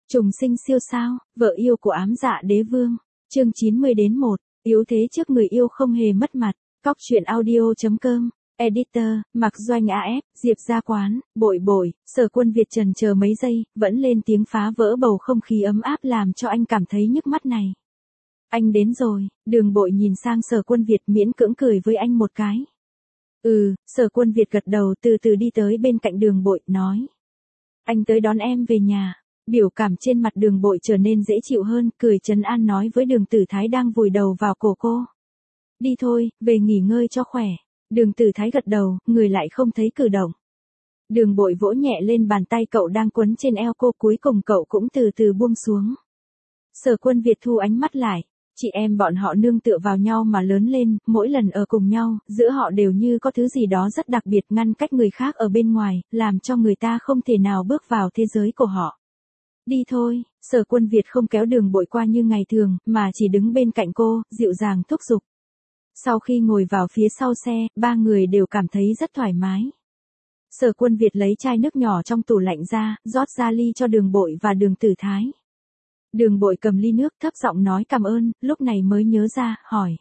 Trùng sinh siêu sao, vợ yêu của ám dạ đế vương. Chương 90-1, yếu thế trước người yêu không hề mất mặt. Cóc truyện audio.com. Editor, Mạc Doanh AF, Diệp Gia Quán, Bội Bội, Sở Quân Việt trần chờ mấy giây, vẫn lên tiếng phá vỡ bầu không khí ấm áp làm cho anh cảm thấy nhức mắt này. Anh đến rồi, Đường Bội nhìn sang Sở Quân Việt miễn cưỡng cười với anh một cái. Sở Quân Việt gật đầu từ từ đi tới bên cạnh Đường Bội, nói. Anh tới đón em về nhà. Biểu cảm trên mặt Đường Bội trở nên dễ chịu hơn, cười trấn an nói với Đường Tử Thái đang vùi đầu vào cổ cô. Đi thôi, về nghỉ ngơi cho khỏe. Đường Tử Thái gật đầu, người lại không thấy cử động. Đường Bội vỗ nhẹ lên bàn tay cậu đang quấn trên eo cô, cuối cùng cậu cũng từ từ buông xuống. Sở Quân Việt thu ánh mắt lại. Chị em bọn họ nương tựa vào nhau mà lớn lên, mỗi lần ở cùng nhau, giữa họ đều như có thứ gì đó rất đặc biệt ngăn cách người khác ở bên ngoài, làm cho người ta không thể nào bước vào thế giới của họ. Đi thôi, Sở Quân Việt không kéo Đường Bội qua như ngày thường, mà chỉ đứng bên cạnh cô, dịu dàng thúc giục. Sau khi ngồi vào phía sau xe, ba người đều cảm thấy rất thoải mái. Sở Quân Việt lấy chai nước nhỏ trong tủ lạnh ra, rót ra ly cho Đường Bội và Đường Tử Thái. Đường Bội cầm ly nước thấp giọng nói cảm ơn, lúc này mới nhớ ra, hỏi.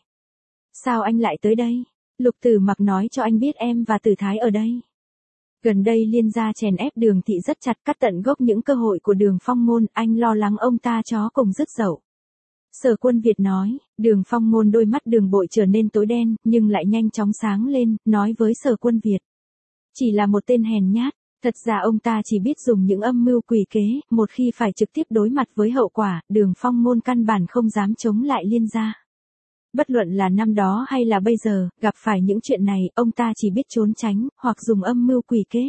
Sao anh lại tới đây? Lục Tử Mặc nói cho anh biết em và Tử Thái ở đây. Gần đây Liên gia chèn ép Đường thị rất chặt, cắt tận gốc những cơ hội của Đường Phong Ngôn, anh lo lắng ông ta chó cùng rứt dậu. Sở Quân Việt nói, Đường Phong Ngôn đôi mắt Đường Bội trở nên tối đen, nhưng lại nhanh chóng sáng lên, nói với Sở Quân Việt. Chỉ là một tên hèn nhát, thật ra ông ta chỉ biết dùng những âm mưu quỷ kế, một khi phải trực tiếp đối mặt với hậu quả, Đường Phong Ngôn căn bản không dám chống lại Liên gia. Bất luận là năm đó hay là bây giờ, gặp phải những chuyện này, ông ta chỉ biết trốn tránh, hoặc dùng âm mưu quỷ kế.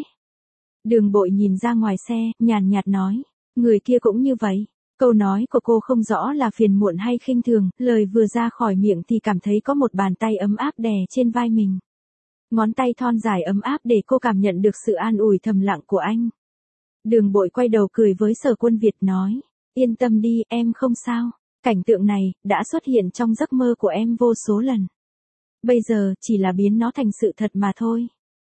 Đường Bội nhìn ra ngoài xe, nhàn nhạt nói, người kia cũng như vậy. Câu nói của cô không rõ là phiền muộn hay khinh thường, lời vừa ra khỏi miệng thì cảm thấy có một bàn tay ấm áp đè trên vai mình. Ngón tay thon dài ấm áp để cô cảm nhận được sự an ủi thầm lặng của anh. Đường Bội quay đầu cười với Sở Quân Việt nói, yên tâm đi, em không sao. Cảnh tượng này, đã xuất hiện trong giấc mơ của em vô số lần. Bây giờ, chỉ là biến nó thành sự thật mà thôi.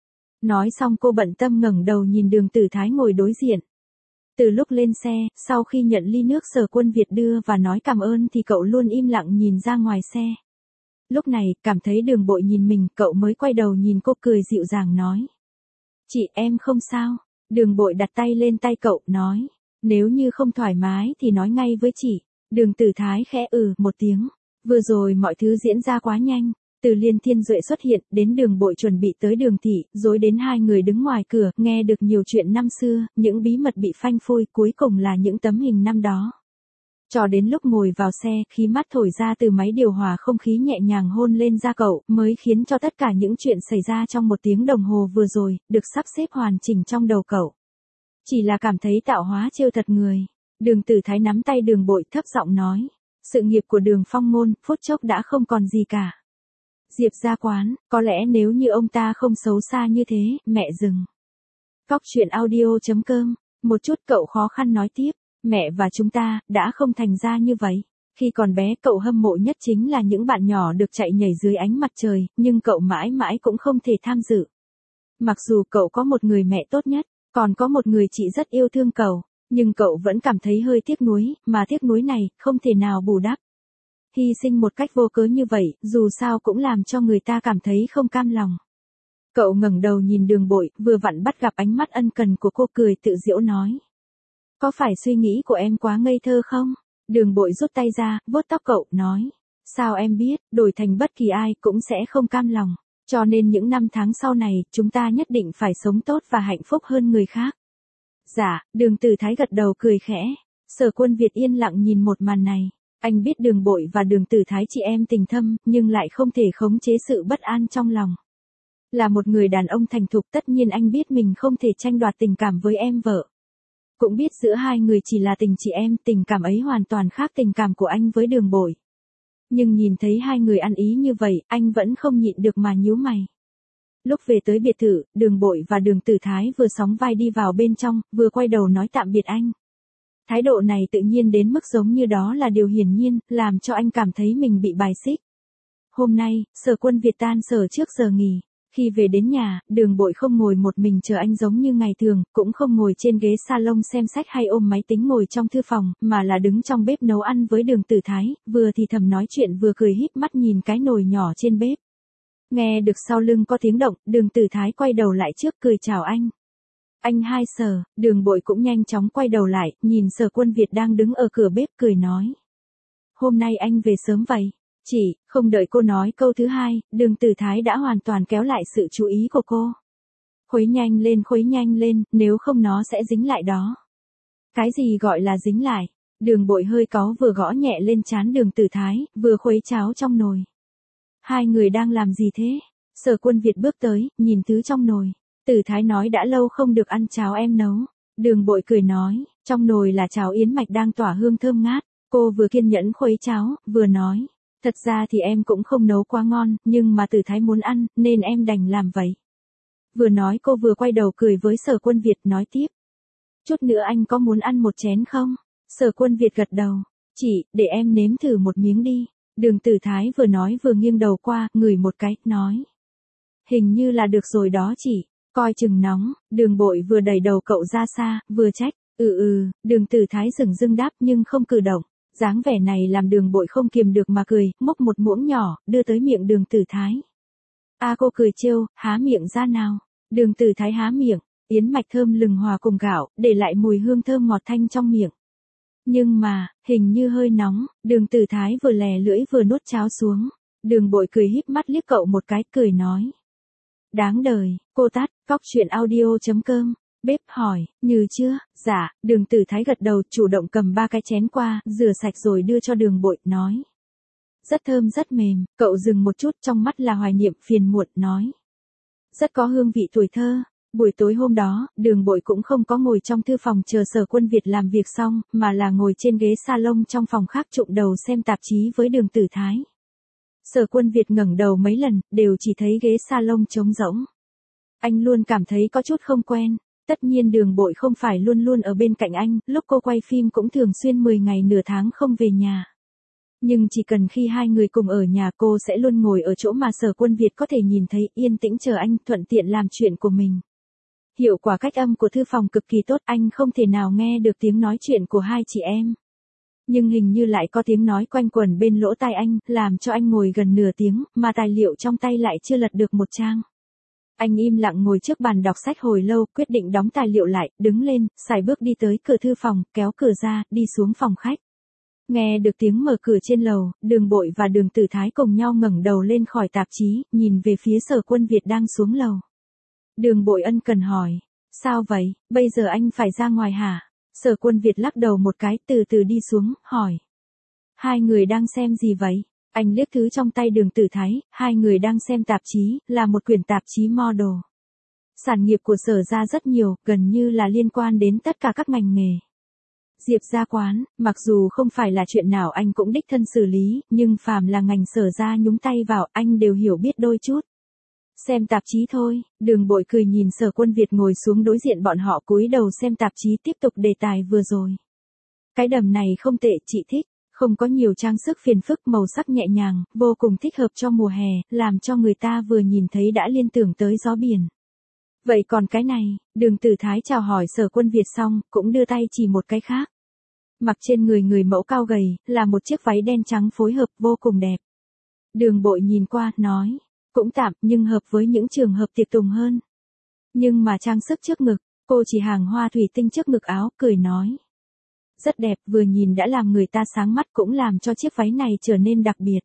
Nói xong cô bận tâm ngẩng đầu nhìn Đường Tử Thái ngồi đối diện. Từ lúc lên xe, sau khi nhận ly nước Sở Quân Việt đưa và nói cảm ơn thì cậu luôn im lặng nhìn ra ngoài xe. Lúc này, cảm thấy Đường Bội nhìn mình, cậu mới quay đầu nhìn cô cười dịu dàng nói. Chị em không sao. Đường Bội đặt tay lên tay cậu, nói. Nếu như không thoải mái thì nói ngay với chị. Đường Tử Thái khẽ một tiếng. Vừa rồi mọi thứ diễn ra quá nhanh. Từ Liên Thiên Duệ xuất hiện, đến Đường Bội chuẩn bị tới Đường thị, rồi đến hai người đứng ngoài cửa, nghe được nhiều chuyện năm xưa, những bí mật bị phanh phui, cuối cùng là những tấm hình năm đó. Cho đến lúc ngồi vào xe, khí mát thổi ra từ máy điều hòa không khí nhẹ nhàng hôn lên da cậu, mới khiến cho tất cả những chuyện xảy ra trong 1 tiếng đồng hồ vừa rồi, được sắp xếp hoàn chỉnh trong đầu cậu. Chỉ là cảm thấy tạo hóa trêu thật người. Đường Tử Thái nắm tay Đường Bội thấp giọng nói. Sự nghiệp của Đường Phong Ngôn, phút chốc đã không còn gì cả. Diệp Gia Quán, có lẽ nếu như ông ta không xấu xa như thế, mẹ dừng. Cóc truyện audio.com, một chút cậu khó khăn nói tiếp. Mẹ và chúng ta, đã không thành ra như vậy. Khi còn bé cậu hâm mộ nhất chính là những bạn nhỏ được chạy nhảy dưới ánh mặt trời, nhưng cậu mãi mãi cũng không thể tham dự. Mặc dù cậu có một người mẹ tốt nhất, còn có một người chị rất yêu thương cậu, nhưng cậu vẫn cảm thấy hơi tiếc nuối, mà tiếc nuối này, không thể nào bù đắp. Hy sinh một cách vô cớ như vậy, dù sao cũng làm cho người ta cảm thấy không cam lòng. Cậu ngẩng đầu nhìn Đường Bội, vừa vặn bắt gặp ánh mắt ân cần của cô, cười tự giễu nói. Có phải suy nghĩ của em quá ngây thơ không? Đường Bội rút tay ra, vuốt tóc cậu, nói. Sao em biết, đổi thành bất kỳ ai cũng sẽ không cam lòng. Cho nên những năm tháng sau này, chúng ta nhất định phải sống tốt và hạnh phúc hơn người khác. Dạ, Đường Tử Thái gật đầu cười khẽ. Sở Quân Việt yên lặng nhìn một màn này. Anh biết Đường Bội và Đường Tử Thái chị em tình thâm, nhưng lại không thể khống chế sự bất an trong lòng. Là một người đàn ông thành thục, tất nhiên anh biết mình không thể tranh đoạt tình cảm với em vợ. Cũng biết giữa hai người chỉ là tình chị em, tình cảm ấy hoàn toàn khác tình cảm của anh với Đường Bội. Nhưng nhìn thấy hai người ăn ý như vậy, anh vẫn không nhịn được mà nhíu mày. Lúc về tới biệt thự, Đường Bội và Đường Tử Thái vừa sóng vai đi vào bên trong, vừa quay đầu nói tạm biệt anh. Thái độ này tự nhiên đến mức giống như đó là điều hiển nhiên, làm cho anh cảm thấy mình bị bài xích. Hôm nay, Sở Quân Việt tan sở trước giờ nghỉ. Khi về đến nhà, Đường Bội không ngồi một mình chờ anh giống như ngày thường, cũng không ngồi trên ghế salon xem sách hay ôm máy tính ngồi trong thư phòng, mà là đứng trong bếp nấu ăn với Đường Tử Thái, vừa thì thầm nói chuyện vừa cười híp mắt nhìn cái nồi nhỏ trên bếp. Nghe được sau lưng có tiếng động, Đường Tử Thái quay đầu lại trước cười chào anh. Anh hai Sở, Đường Bội cũng nhanh chóng quay đầu lại, nhìn Sở Quân Việt đang đứng ở cửa bếp cười nói. Hôm nay anh về sớm vậy? Chỉ, không đợi cô nói câu thứ hai, Đường Tử Thái đã hoàn toàn kéo lại sự chú ý của cô. Khuấy nhanh lên, nếu không nó sẽ dính lại đó. Cái gì gọi là dính lại? Đường Bội hơi cáu vừa gõ nhẹ lên trán Đường Tử Thái, vừa khuấy cháo trong nồi. Hai người đang làm gì thế? Sở Quân Việt bước tới, nhìn thứ trong nồi. Tử Thái nói đã lâu không được ăn cháo em nấu. Đường Bội cười nói, trong nồi là cháo yến mạch đang tỏa hương thơm ngát. Cô vừa kiên nhẫn khuấy cháo, vừa nói. Thật ra thì em cũng không nấu quá ngon, nhưng mà Tử Thái muốn ăn, nên em đành làm vậy. Vừa nói cô vừa quay đầu cười với Sở Quân Việt nói tiếp. Chút nữa anh có muốn ăn một chén không? Sở Quân Việt gật đầu. Chị, để em nếm thử một miếng đi. Đường Tử Thái vừa nói vừa nghiêng đầu qua, ngửi một cái, nói. Hình như là được rồi đó chị, coi chừng nóng. Đường Bội vừa đẩy đầu cậu ra xa, vừa trách. Đường Tử Thái dửng dưng đáp nhưng không cử động. Dáng vẻ này làm Đường Bội không kiềm được mà cười, múc một muỗng nhỏ, đưa tới miệng Đường Tử Thái. Cô cười trêu, há miệng ra nào. Đường Tử Thái há miệng, yến mạch thơm lừng hòa cùng gạo, để lại mùi hương thơm ngọt thanh trong miệng. Nhưng mà, hình như hơi nóng, Đường Tử Thái vừa lè lưỡi vừa nuốt cháo xuống. Đường Bội cười híp mắt liếc cậu một cái, cười nói. Đáng đời, cô tắt, coctruyện.audio.com. Bếp hỏi, như chưa? Dạ, Đường Tử Thái gật đầu, chủ động cầm 3 cái chén qua, rửa sạch rồi đưa cho Đường Bội, nói. Rất thơm rất mềm, cậu dừng một chút trong mắt là hoài niệm phiền muộn, nói. Rất có hương vị tuổi thơ. Buổi tối hôm đó, Đường Bội cũng không có ngồi trong thư phòng chờ Sở Quân Việt làm việc xong, mà là ngồi trên ghế salon trong phòng khác trụm đầu xem tạp chí với Đường Tử Thái. Sở Quân Việt ngẩng đầu mấy lần, đều chỉ thấy ghế salon trống rỗng. Anh luôn cảm thấy có chút không quen. Tất nhiên Đường Bội không phải luôn luôn ở bên cạnh anh, lúc cô quay phim cũng thường xuyên 10 ngày nửa tháng không về nhà. Nhưng chỉ cần khi hai người cùng ở nhà cô sẽ luôn ngồi ở chỗ mà Sở Quân Việt có thể nhìn thấy, yên tĩnh chờ anh, thuận tiện làm chuyện của mình. Hiệu quả cách âm của thư phòng cực kỳ tốt, anh không thể nào nghe được tiếng nói chuyện của hai chị em. Nhưng hình như lại có tiếng nói quanh quẩn bên lỗ tai anh, làm cho anh ngồi gần nửa tiếng, mà tài liệu trong tay lại chưa lật được một trang. Anh im lặng ngồi trước bàn đọc sách hồi lâu, quyết định đóng tài liệu lại, đứng lên, sải bước đi tới cửa thư phòng, kéo cửa ra, đi xuống phòng khách. Nghe được tiếng mở cửa trên lầu, Đường Bội và Đường Tử Thái cùng nhau ngẩng đầu lên khỏi tạp chí, nhìn về phía Sở Quân Việt đang xuống lầu. Đường Bội ân cần hỏi, sao vậy, bây giờ anh phải ra ngoài hả? Sở Quân Việt lắc đầu một cái, từ từ đi xuống, hỏi. Hai người đang xem gì vậy? Anh liếc thứ trong tay Đường Tử Thái, hai người đang xem tạp chí, là một quyển tạp chí model. Sản nghiệp của Sở ra rất nhiều, gần như là liên quan đến tất cả các ngành nghề. Diệp Gia Quán, mặc dù không phải là chuyện nào anh cũng đích thân xử lý, nhưng phàm là ngành Sở ra nhúng tay vào, anh đều hiểu biết đôi chút. Xem tạp chí thôi, Đường Bội cười nhìn Sở Quân Việt ngồi xuống đối diện bọn họ cúi đầu xem tạp chí tiếp tục đề tài vừa rồi. Cái đầm này không tệ, chị thích, không có nhiều trang sức phiền phức, màu sắc nhẹ nhàng, vô cùng thích hợp cho mùa hè, làm cho người ta vừa nhìn thấy đã liên tưởng tới gió biển. Vậy còn cái này, Đường Tử Thái chào hỏi Sở Quân Việt xong, cũng đưa tay chỉ một cái khác. Mặc trên người người mẫu cao gầy, là một chiếc váy đen trắng phối hợp vô cùng đẹp. Đường Bội nhìn qua, nói. Cũng tạm, nhưng hợp với những trường hợp tiệc tùng hơn. Nhưng mà trang sức trước ngực, cô chỉ hàng hoa thủy tinh trước ngực áo, cười nói. Rất đẹp, vừa nhìn đã làm người ta sáng mắt, cũng làm cho chiếc váy này trở nên đặc biệt.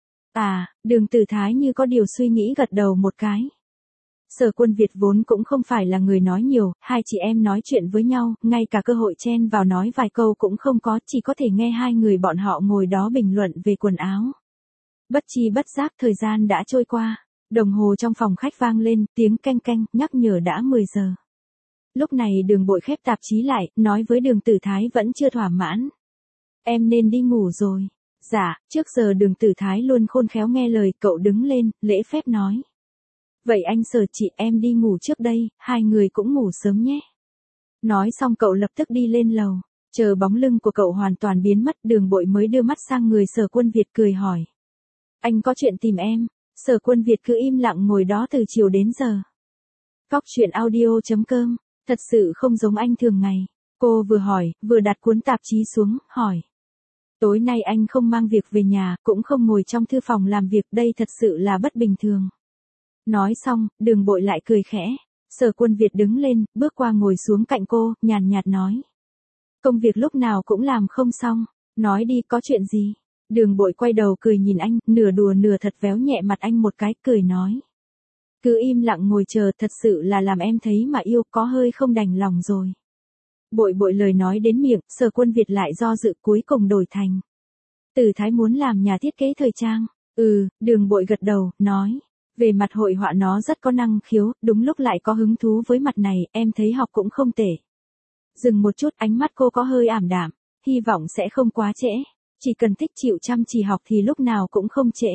Đường Tử Thái như có điều suy nghĩ gật đầu một cái. Sở Quân Việt vốn cũng không phải là người nói nhiều, hai chị em nói chuyện với nhau, ngay cả cơ hội chen vào nói vài câu cũng không có, chỉ có thể nghe hai người bọn họ ngồi đó bình luận về quần áo. Bất chi bất giác thời gian đã trôi qua. Đồng hồ trong phòng khách vang lên, tiếng canh canh, nhắc nhở đã 10 giờ. Lúc này Đường Bội khép tạp chí lại, nói với Đường Tử Thái vẫn chưa thỏa mãn. Em nên đi ngủ rồi. Dạ, trước giờ Đường Tử Thái luôn khôn khéo nghe lời, cậu đứng lên, lễ phép nói. Vậy anh Sở chị em đi ngủ trước đây, hai người cũng ngủ sớm nhé. Nói xong cậu lập tức đi lên lầu, chờ bóng lưng của cậu hoàn toàn biến mất, Đường Bội mới đưa mắt sang người Sở Quân Việt cười hỏi. Anh có chuyện tìm em. Sở Quân Việt cứ im lặng ngồi đó từ chiều đến giờ. Cóc truyện audio.com, thật sự không giống anh thường ngày. Cô vừa hỏi, vừa đặt cuốn tạp chí xuống, hỏi. Tối nay anh không mang việc về nhà, cũng không ngồi trong thư phòng làm việc, đây thật sự là bất bình thường. Nói xong, Đường Bội lại cười khẽ. Sở Quân Việt đứng lên, bước qua ngồi xuống cạnh cô, nhàn nhạt nói. Công việc lúc nào cũng làm không xong, nói đi, có chuyện gì? Đường Bội quay đầu cười nhìn anh, nửa đùa nửa thật véo nhẹ mặt anh một cái, cười nói. Cứ im lặng ngồi chờ, thật sự là làm em thấy mà yêu, có hơi không đành lòng rồi. Bội lời nói đến miệng, Sở Quân Việt lại do dự, cuối cùng đổi thành. Tử Thái muốn làm nhà thiết kế thời trang. Đường Bội gật đầu, nói. Về mặt hội họa nó rất có năng khiếu, đúng lúc lại có hứng thú với mặt này, em thấy học cũng không tệ. Dừng một chút, ánh mắt cô có hơi ảm đạm, hy vọng sẽ không quá trễ. Chỉ cần thích chịu chăm chỉ học thì lúc nào cũng không trễ.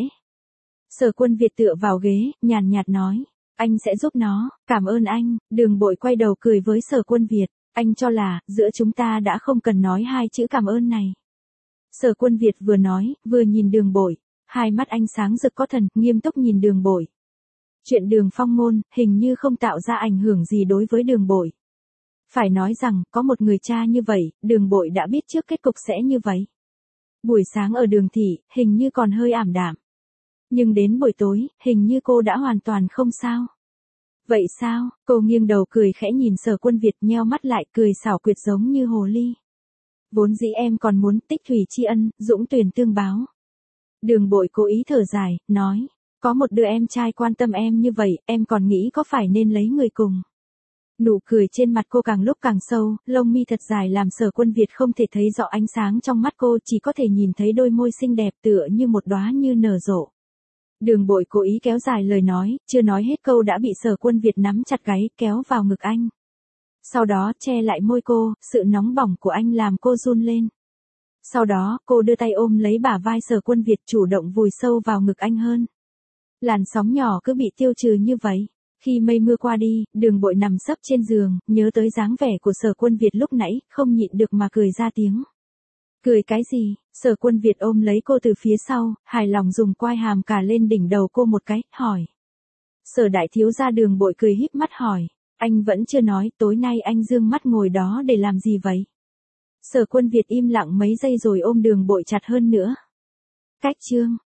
Sở Quân Việt tựa vào ghế, nhàn nhạt nói. Anh sẽ giúp nó, cảm ơn anh. Đường Bội quay đầu cười với Sở Quân Việt. Anh cho là, giữa chúng ta đã không cần nói hai chữ cảm ơn này. Sở Quân Việt vừa nói, vừa nhìn Đường Bội. Hai mắt anh sáng rực có thần, nghiêm túc nhìn Đường Bội. Chuyện Đường Phong Ngôn, hình như không tạo ra ảnh hưởng gì đối với Đường Bội. Phải nói rằng, có một người cha như vậy, Đường Bội đã biết trước kết cục sẽ như vậy. Buổi sáng ở Đường Thị, hình như còn hơi ảm đạm. Nhưng đến buổi tối, hình như cô đã hoàn toàn không sao. Vậy sao? Cô nghiêng đầu cười khẽ nhìn Sở Quân Việt, nheo mắt lại, cười xảo quyệt giống như hồ ly. Vốn dĩ em còn muốn tích thủy tri ân, dũng tuyển tương báo. Đường Bội cố ý thở dài, nói. Có một đứa em trai quan tâm em như vậy, em còn nghĩ có phải nên lấy người cùng. Nụ cười trên mặt cô càng lúc càng sâu, lông mi thật dài làm Sở Quân Việt không thể thấy rõ ánh sáng trong mắt cô, chỉ có thể nhìn thấy đôi môi xinh đẹp tựa như một đóa như nở rộ. Đường Bội cố ý kéo dài lời nói, chưa nói hết câu đã bị Sở Quân Việt nắm chặt gáy, kéo vào ngực anh. Sau đó che lại môi cô, sự nóng bỏng của anh làm cô run lên. Sau đó, cô đưa tay ôm lấy bả vai Sở Quân Việt, chủ động vùi sâu vào ngực anh hơn. Làn sóng nhỏ cứ bị tiêu trừ như vậy. Khi mây mưa qua đi, Đường Bội nằm sấp trên giường, nhớ tới dáng vẻ của Sở Quân Việt lúc nãy, không nhịn được mà cười ra tiếng. Cười cái gì? Sở Quân Việt ôm lấy cô từ phía sau, hài lòng dùng quai hàm cà lên đỉnh đầu cô một cái, hỏi. Sở đại thiếu gia. Đường Bội cười híp mắt hỏi. Anh vẫn chưa nói, tối nay anh dương mắt ngồi đó để làm gì vậy? Sở Quân Việt im lặng mấy giây rồi ôm Đường Bội chặt hơn nữa. Cách chương.